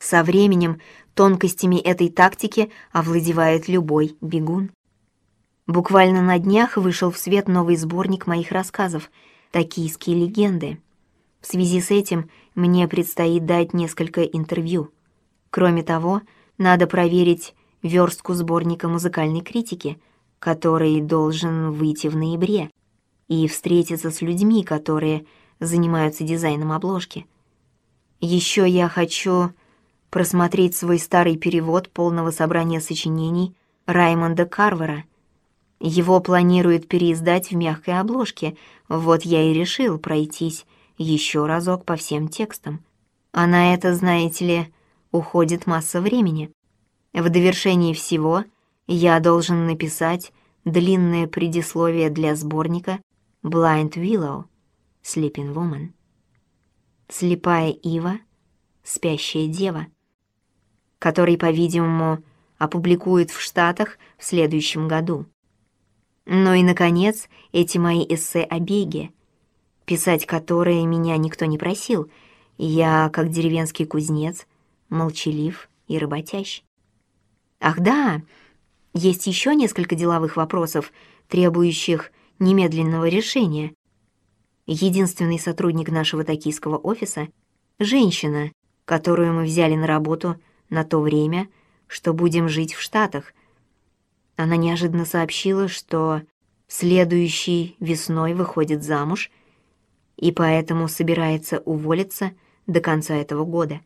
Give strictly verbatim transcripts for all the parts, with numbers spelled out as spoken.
Со временем тонкостями этой тактики овладевает любой бегун. Буквально на днях вышел в свет новый сборник моих рассказов «Токийские легенды». В связи с этим мне предстоит дать несколько интервью. Кроме того, надо проверить верстку сборника музыкальной критики, который должен выйти в ноябре, и встретиться с людьми, которые занимаются дизайном обложки. Еще я хочу просмотреть свой старый перевод полного собрания сочинений Раймонда Карвера. Его планируют переиздать в мягкой обложке, вот я и решил пройтись еще разок по всем текстам. А на это, знаете ли, уходит масса времени. В довершении всего я должен написать длинное предисловие для сборника Blind Willow, Sleeping Woman. Слепая ива, спящая дева, который, по-видимому, опубликуют в Штатах в следующем году. Ну и, наконец, эти мои эссе о беге, писать которые меня никто не просил. Я, как деревенский кузнец, молчалив и работящ. Ах да, есть еще несколько деловых вопросов, требующих немедленного решения. Единственный сотрудник нашего токийского офиса — женщина, которую мы взяли на работу на то время, что будем жить в Штатах. Она неожиданно сообщила, что следующей весной выходит замуж и поэтому собирается уволиться до конца этого года.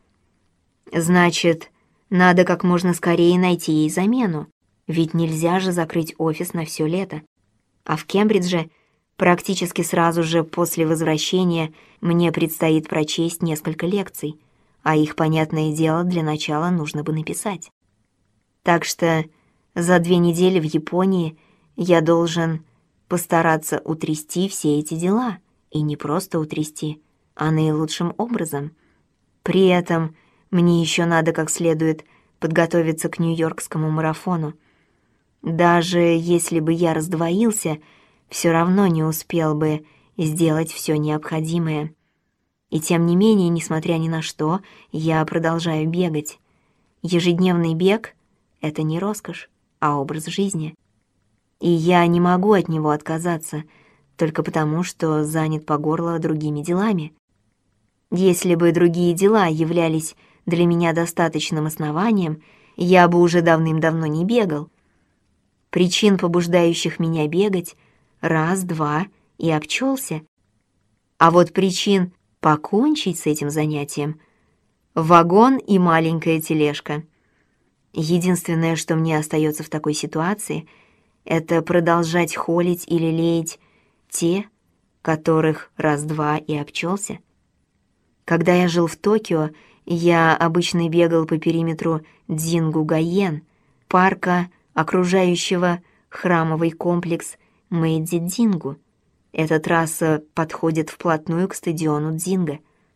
Значит, надо как можно скорее найти ей замену, ведь нельзя же закрыть офис на все лето. А в Кембридже практически сразу же после возвращения мне предстоит прочесть несколько лекций, а их, понятное дело, для начала нужно бы написать. Так что за две недели в Японии я должен постараться утрясти все эти дела, и не просто утрясти, а наилучшим образом. При этом мне еще надо как следует подготовиться к Нью-Йоркскому марафону. Даже если бы я раздвоился, все равно не успел бы сделать все необходимое. И тем не менее, несмотря ни на что, я продолжаю бегать. Ежедневный бег — это не роскошь, а образ жизни. И я не могу от него отказаться, только потому, что занят по горло другими делами. Если бы другие дела являлись для меня достаточным основанием, я бы уже давным-давно не бегал. Причин, побуждающих меня бегать, раз, два и обчелся. А вот причин покончить с этим занятием — вагон и маленькая тележка. Единственное, что мне остается в такой ситуации, это продолжать холить или леять те, которых раз-два и обчелся. Когда я жил в Токио, я обычно бегал по периметру Дзингу-Гайен, парка, окружающего храмовый комплекс Мэйдзи-Дзингу. Эта трасса подходит вплотную к стадиону Дзинга.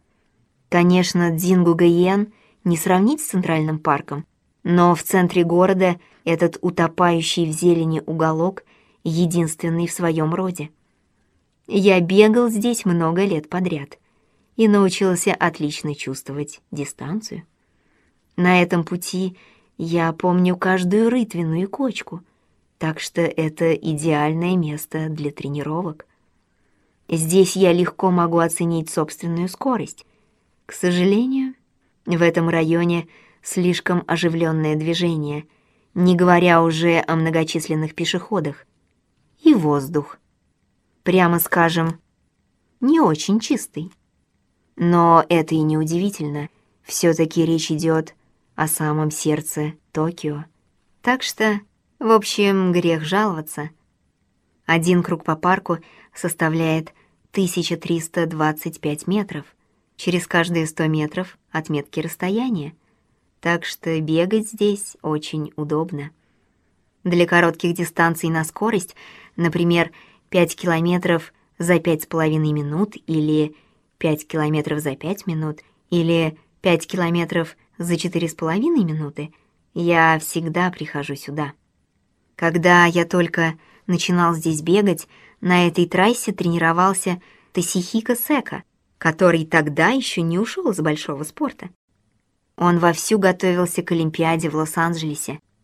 Конечно, Дзингу-Гайен не сравнить с Центральным парком, но в центре города этот утопающий в зелени уголок единственный в своем роде. Я бегал здесь много лет подряд и научился отлично чувствовать дистанцию. На этом пути я помню каждую рытвину и кочку, так что это идеальное место для тренировок. Здесь я легко могу оценить собственную скорость. К сожалению, в этом районе слишком оживленное движение, не говоря уже о многочисленных пешеходах. И воздух, прямо скажем, не очень чистый. Но это и не удивительно, все-таки речь идет о самом сердце Токио. Так что, в общем, грех жаловаться. Один круг по парку составляет тысяча триста двадцать пять метров, через каждые сто метров отметки расстояния, так что бегать здесь очень удобно. Для коротких дистанций на скорость, например, пять километров за пять с половиной минут или пять километров за пять минут или пять километров за четыре с половиной минуты, я всегда прихожу сюда. Когда я только начинал здесь бегать, на этой трассе тренировался Тосихико Сэка, который тогда еще не ушел из большого спорта. Он вовсю готовился к Олимпиаде в Лос-Анджелесе.